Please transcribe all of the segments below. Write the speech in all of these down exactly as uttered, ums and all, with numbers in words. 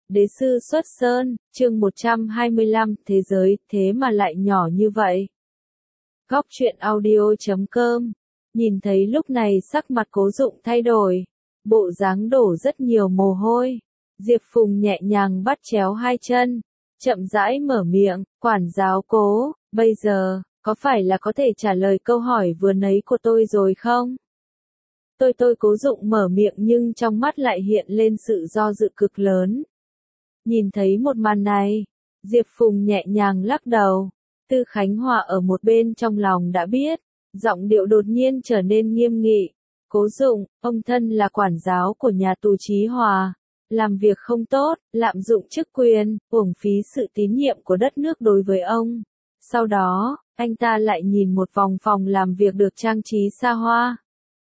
Đế sư xuất sơn, chương một trăm hai mươi lăm, thế giới, thế mà lại nhỏ như vậy. Góc truyện audio chấm com, nhìn thấy lúc này sắc mặt Cố Dụng thay đổi, bộ dáng đổ rất nhiều mồ hôi. Diệp Phùng nhẹ nhàng bắt chéo hai chân, chậm rãi mở miệng, quản giáo Cố, bây giờ, có phải là có thể trả lời câu hỏi vừa nãy của tôi rồi không? Tôi tôi Cố Dụng mở miệng nhưng trong mắt lại hiện lên sự do dự cực lớn. Nhìn thấy một màn này, Diệp Phùng nhẹ nhàng lắc đầu. Tư Khánh Hòa ở một bên trong lòng đã biết, giọng điệu đột nhiên trở nên nghiêm nghị. Cố Dụng, ông thân là quản giáo của nhà tù Chí Hòa, làm việc không tốt, lạm dụng chức quyền, uổng phí sự tín nhiệm của đất nước đối với ông. Sau đó, anh ta lại nhìn một vòng phòng làm việc được trang trí xa hoa.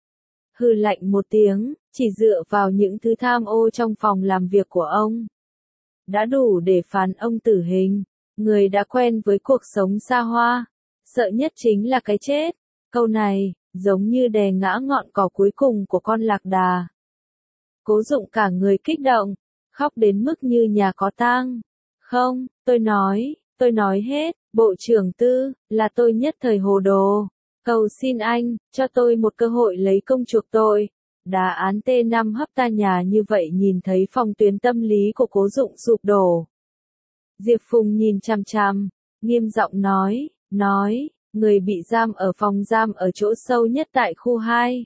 Hừ lạnh một tiếng, chỉ dựa vào những thứ tham ô trong phòng làm việc của ông đã đủ để phán ông tử hình. Người đã quen với cuộc sống xa hoa, sợ nhất chính là cái chết. Câu này, giống như đè ngã ngọn cỏ cuối cùng của con lạc đà. Cố Dụng cả người kích động, khóc đến mức như nhà có tang. Không, tôi nói, tôi nói hết, Bộ trưởng Tư, là tôi nhất thời hồ đồ. Cầu xin anh, cho tôi một cơ hội lấy công chuộc tội. Đá án T năm hấp ta nhà như vậy. Nhìn thấy phòng tuyến tâm lý của Cố Dụng sụp đổ, Diệp Phùng nhìn chằm chằm, nghiêm giọng nói, nói, người bị giam ở phòng giam ở chỗ sâu nhất tại khu hai.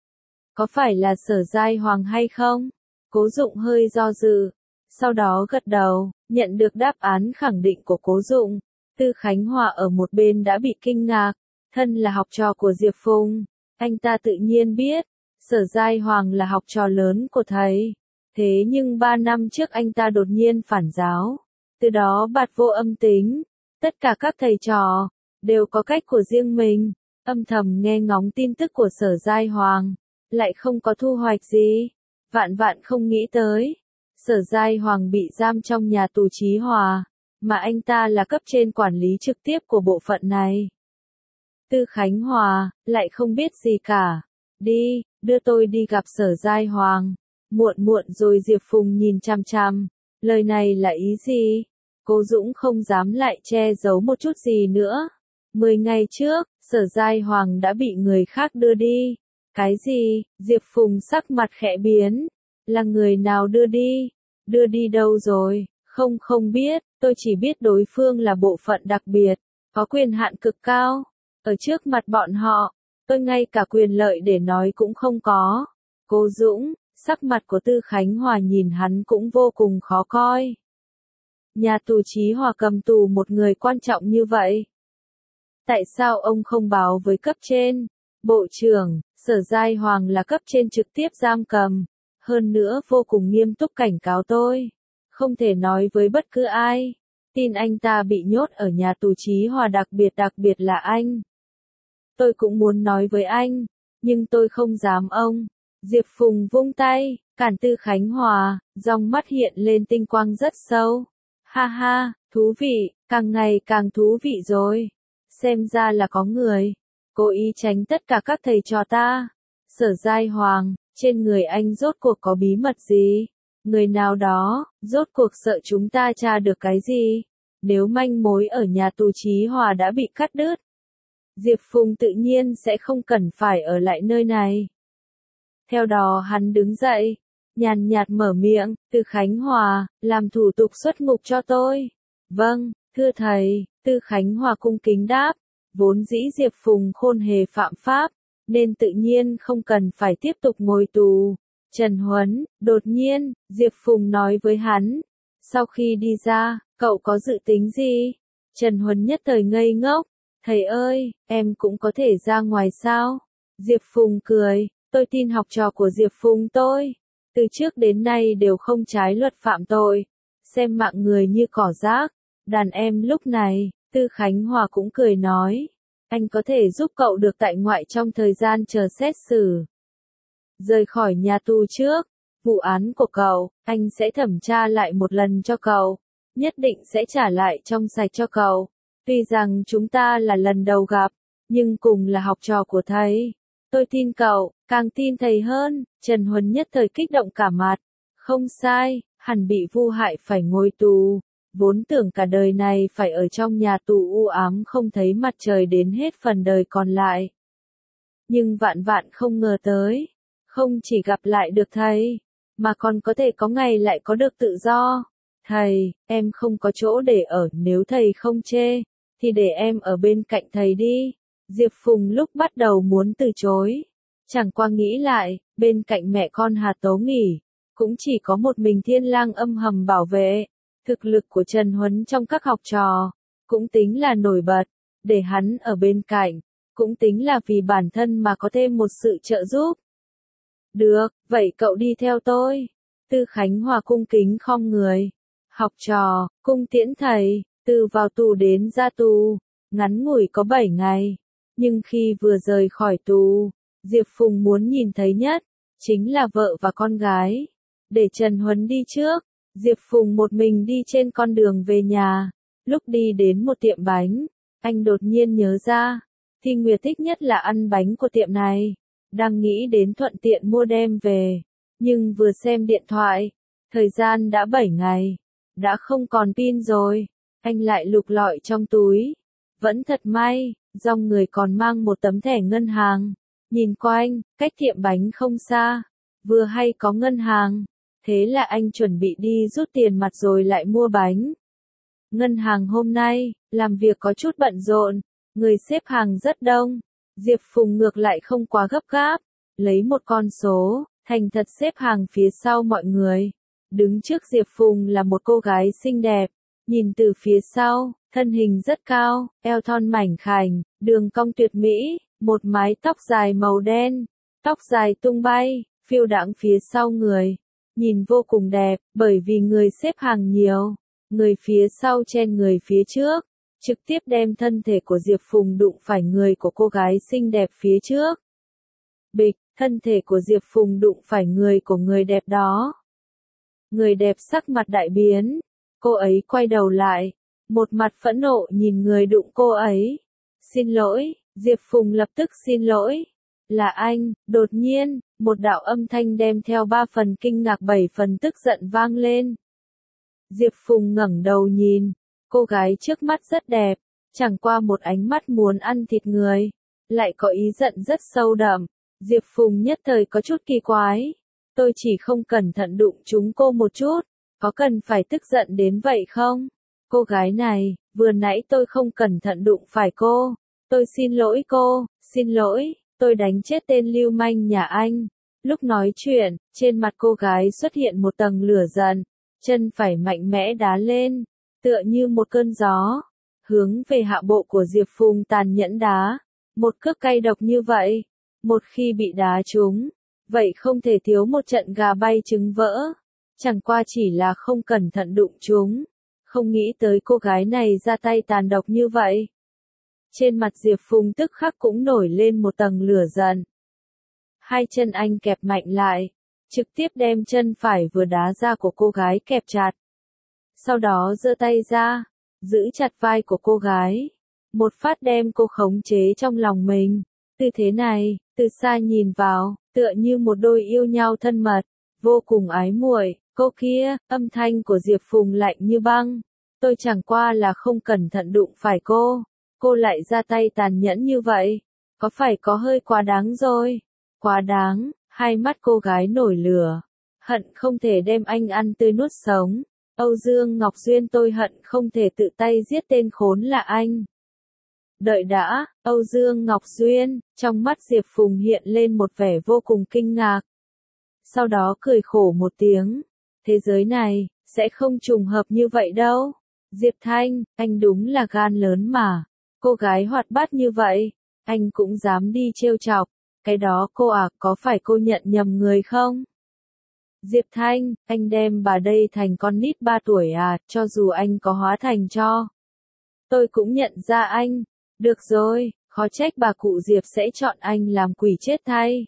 Có phải là Sở Giai Hoàng hay không? Cố Dụng hơi do dự, sau đó gật đầu, nhận được đáp án khẳng định của Cố Dụng. Tư Khánh Hòa ở một bên đã bị kinh ngạc, thân là học trò của Diệp Phùng, anh ta tự nhiên biết, Sở Giai Hoàng là học trò lớn của thầy. Thế nhưng ba năm trước anh ta đột nhiên phản giáo, từ đó bạt vô âm tính. Tất cả các thầy trò đều có cách của riêng mình, âm thầm nghe ngóng tin tức của Sở Giai Hoàng, lại không có thu hoạch gì. Vạn vạn không nghĩ tới, Sở Giai Hoàng bị giam trong nhà tù Chí Hòa, mà anh ta là cấp trên quản lý trực tiếp của bộ phận này. Tư Khánh Hòa lại không biết gì cả. Đi, đưa tôi đi gặp Sở Giai Hoàng. Muộn muộn rồi. Diệp Phùng nhìn chằm chằm. Lời này là ý gì? Cố Dũng không dám lại che giấu một chút gì nữa. Mười ngày trước, Sở Giai Hoàng đã bị người khác đưa đi. Cái gì? Diệp Phùng sắc mặt khẽ biến. Là người nào đưa đi? Đưa đi đâu rồi? Không không biết, tôi chỉ biết đối phương là bộ phận đặc biệt, có quyền hạn cực cao. Ở trước mặt bọn họ, tôi ngay cả quyền lợi để nói cũng không có. Cố Dũng, sắc mặt của Tư Khánh Hòa nhìn hắn cũng vô cùng khó coi. Nhà tù Chí Hòa cầm tù một người quan trọng như vậy. Tại sao ông không báo với cấp trên? Bộ trưởng, Sở Giai Hoàng là cấp trên trực tiếp giam cầm, hơn nữa vô cùng nghiêm túc cảnh cáo tôi, không thể nói với bất cứ ai. Tin anh ta bị nhốt ở nhà tù Chí Hòa, đặc biệt đặc biệt là anh. Tôi cũng muốn nói với anh, nhưng tôi không dám ông. Diệp Phùng vung tay, cản Tư Khánh Hòa, trong mắt hiện lên tinh quang rất sâu. Ha ha, thú vị, càng ngày càng thú vị rồi. Xem ra là có người cố ý tránh tất cả các thầy trò ta. Sở Giai Hoàng, trên người anh rốt cuộc có bí mật gì? Người nào đó, rốt cuộc sợ chúng ta tra được cái gì? Nếu manh mối ở nhà tù Chí Hòa đã bị cắt đứt, Diệp Phùng tự nhiên sẽ không cần phải ở lại nơi này. Theo đó hắn đứng dậy, nhàn nhạt mở miệng, Tư Khánh Hòa, làm thủ tục xuất ngục cho tôi. Vâng, thưa thầy. Tư Khánh Hòa cung kính đáp. Vốn dĩ Diệp Phùng khôn hề phạm pháp, nên tự nhiên không cần phải tiếp tục ngồi tù. Trần Huấn, đột nhiên, Diệp Phùng nói với hắn. Sau khi đi ra, cậu có dự tính gì? Trần Huấn nhất thời ngây ngốc. Thầy ơi, em cũng có thể ra ngoài sao? Diệp Phùng cười, tôi tin học trò của Diệp Phùng tôi, từ trước đến nay đều không trái luật phạm tội, xem mạng người như cỏ rác. Đàn em lúc này, Tư Khánh Hòa cũng cười nói, anh có thể giúp cậu được tại ngoại trong thời gian chờ xét xử. Rời khỏi nhà tù trước, vụ án của cậu, anh sẽ thẩm tra lại một lần cho cậu, nhất định sẽ trả lại trong sạch cho cậu. Tuy rằng chúng ta là lần đầu gặp, nhưng cùng là học trò của thầy. Tôi tin cậu, càng tin thầy hơn. Trần Huấn nhất thời kích động cả mặt. Không sai, hẳn bị vu hại phải ngồi tù, vốn tưởng cả đời này phải ở trong nhà tù u ám không thấy mặt trời đến hết phần đời còn lại. Nhưng vạn vạn không ngờ tới, không chỉ gặp lại được thầy, mà còn có thể có ngày lại có được tự do. Thầy, em không có chỗ để ở, nếu thầy không chê, thì để em ở bên cạnh thầy đi. Diệp Phùng lúc bắt đầu muốn từ chối, chẳng qua nghĩ lại, bên cạnh mẹ con Hà Tố nghỉ, cũng chỉ có một mình Thiên Lang âm thầm bảo vệ. Thực lực của Trần Huấn trong các học trò, cũng tính là nổi bật, để hắn ở bên cạnh, cũng tính là vì bản thân mà có thêm một sự trợ giúp. Được, vậy cậu đi theo tôi. Tư Khánh Hòa cung kính khom người. Học trò, cung tiễn thầy, từ vào tù đến ra tù, ngắn ngủi có bảy ngày. Nhưng khi vừa rời khỏi tù, Diệp Phùng muốn nhìn thấy nhất, chính là vợ và con gái. Để Trần Huấn đi trước, Diệp Phùng một mình đi trên con đường về nhà. Lúc đi đến một tiệm bánh, anh đột nhiên nhớ ra, Thi Nguyệt thích nhất là ăn bánh của tiệm này. Đang nghĩ đến thuận tiện mua đem về, nhưng vừa xem điện thoại, thời gian đã bảy ngày, đã không còn pin rồi. Anh lại lục lọi trong túi, vẫn thật may, dòng người còn mang một tấm thẻ ngân hàng. Nhìn quanh, cách tiệm bánh không xa, vừa hay có ngân hàng, thế là anh chuẩn bị đi rút tiền mặt rồi lại mua bánh. Ngân hàng hôm nay, làm việc có chút bận rộn, người xếp hàng rất đông. Diệp Phùng ngược lại không quá gấp gáp, lấy một con số, thành thật xếp hàng phía sau mọi người. Đứng trước Diệp Phùng là một cô gái xinh đẹp, nhìn từ phía sau, thân hình rất cao, eo thon mảnh khảnh, đường cong tuyệt mỹ, một mái tóc dài màu đen, tóc dài tung bay, phiêu đãng phía sau người, nhìn vô cùng đẹp, bởi vì người xếp hàng nhiều, người phía sau chen người phía trước, trực tiếp đem thân thể của Diệp Phùng đụng phải người của cô gái xinh đẹp phía trước. Bịch, thân thể của Diệp Phùng đụng phải người của người đẹp đó. Người đẹp sắc mặt đại biến, cô ấy quay đầu lại, một mặt phẫn nộ nhìn người đụng cô ấy. Xin lỗi, Diệp Phùng lập tức xin lỗi. Là anh, đột nhiên, một đạo âm thanh đem theo ba phần kinh ngạc bảy phần tức giận vang lên. Diệp Phùng ngẩng đầu nhìn, cô gái trước mắt rất đẹp, chẳng qua một ánh mắt muốn ăn thịt người, lại có ý giận rất sâu đậm. Diệp Phùng nhất thời có chút kỳ quái, tôi chỉ không cẩn thận đụng trúng cô một chút, có cần phải tức giận đến vậy không? Cô gái này, vừa nãy tôi không cẩn thận đụng phải cô, tôi xin lỗi cô, xin lỗi, tôi đánh chết tên lưu manh nhà anh. Lúc nói chuyện, trên mặt cô gái xuất hiện một tầng lửa giận, chân phải mạnh mẽ đá lên, tựa như một cơn gió, hướng về hạ bộ của Diệp Phùng tàn nhẫn đá. Một cước cay độc như vậy, một khi bị đá trúng, vậy không thể thiếu một trận gà bay trứng vỡ. Chẳng qua chỉ là không cẩn thận đụng trúng, không nghĩ tới cô gái này ra tay tàn độc như vậy. Trên mặt Diệp Phùng tức khắc cũng nổi lên một tầng lửa giận. Hai chân anh kẹp mạnh lại, trực tiếp đem chân phải vừa đá ra của cô gái kẹp chặt. Sau đó giơ tay ra, giữ chặt vai của cô gái, một phát đem cô khống chế trong lòng mình. Tư thế này, từ xa nhìn vào, tựa như một đôi yêu nhau thân mật, vô cùng ái muội. Cô kia, âm thanh của Diệp Phùng lạnh như băng. Tôi chẳng qua là không cẩn thận đụng phải cô, cô lại ra tay tàn nhẫn như vậy, có phải có hơi quá đáng rồi? Quá đáng. Hai mắt cô gái nổi lửa, hận không thể đem anh ăn tươi nuốt sống. Âu Dương Ngọc Duyên, tôi hận không thể tự tay giết tên khốn là anh. Đợi đã, Âu Dương Ngọc Duyên, trong mắt Diệp Phùng hiện lên một vẻ vô cùng kinh ngạc. Sau đó cười khổ một tiếng, thế giới này, sẽ không trùng hợp như vậy đâu. Diệp Thanh, anh đúng là gan lớn mà, cô gái hoạt bát như vậy, anh cũng dám đi trêu chọc. Cái đó cô à, có phải cô nhận nhầm người không? Diệp Thanh, anh đem bà đây thành con nít ba tuổi à, cho dù anh có hóa thành cho. Tôi cũng nhận ra anh. Được rồi, khó trách bà cụ Diệp sẽ chọn anh làm quỷ chết thay.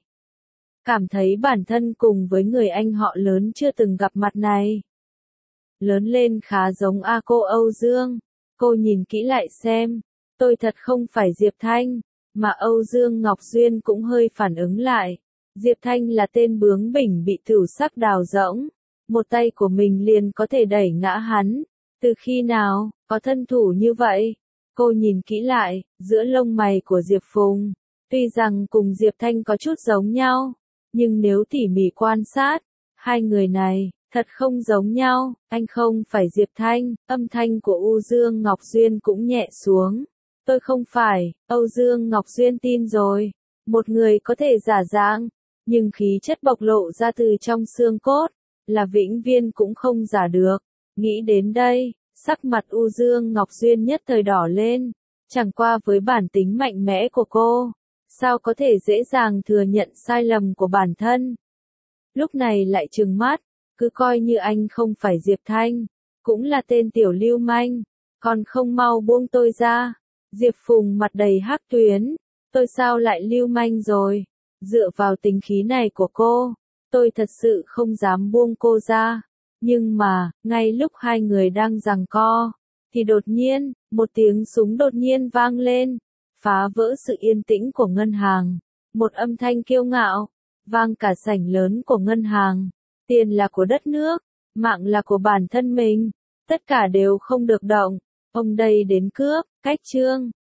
Cảm thấy bản thân cùng với người anh họ lớn chưa từng gặp mặt này. Lớn lên khá giống A cô Âu Dương. Cô nhìn kỹ lại xem, tôi thật không phải Diệp Thanh. Mà Âu Dương Ngọc Duyên cũng hơi phản ứng lại. Diệp Thanh là tên bướng bỉnh bị thử sắc đào rỗng. một tay của mình liền có thể đẩy ngã hắn. Từ khi nào, có thân thủ như vậy? Cô nhìn kỹ lại, giữa lông mày của Diệp Phùng, tuy rằng cùng Diệp Thanh có chút giống nhau, nhưng nếu tỉ mỉ quan sát, hai người này, thật không giống nhau. Anh không phải Diệp Thanh, âm thanh của Âu Dương Ngọc Duyên cũng nhẹ xuống. Tôi không phải. Âu Dương Ngọc Duyên tin rồi. Một người có thể giả dạng, nhưng khí chất bộc lộ ra từ trong xương cốt, là vĩnh viên cũng không giả được. Nghĩ đến đây, sắc mặt Âu Dương Ngọc Duyên nhất thời đỏ lên. Chẳng qua với bản tính mạnh mẽ của cô, sao có thể dễ dàng thừa nhận sai lầm của bản thân. Lúc này lại trừng mắt, cứ coi như anh không phải Diệp Thanh, cũng là tên tiểu lưu manh, còn không mau buông tôi ra. Diệp Phùng mặt đầy hắc tuyến, tôi sao lại lưu manh rồi? Dựa vào tính khí này của cô, tôi thật sự không dám buông cô ra. Nhưng mà, ngay lúc hai người đang giằng co, thì đột nhiên, một tiếng súng đột nhiên vang lên, phá vỡ sự yên tĩnh của ngân hàng. Một âm thanh kiêu ngạo, vang cả sảnh lớn của ngân hàng. Tiền là của đất nước, mạng là của bản thân mình, tất cả đều không được động. Ông đây đến cướp, cách chương.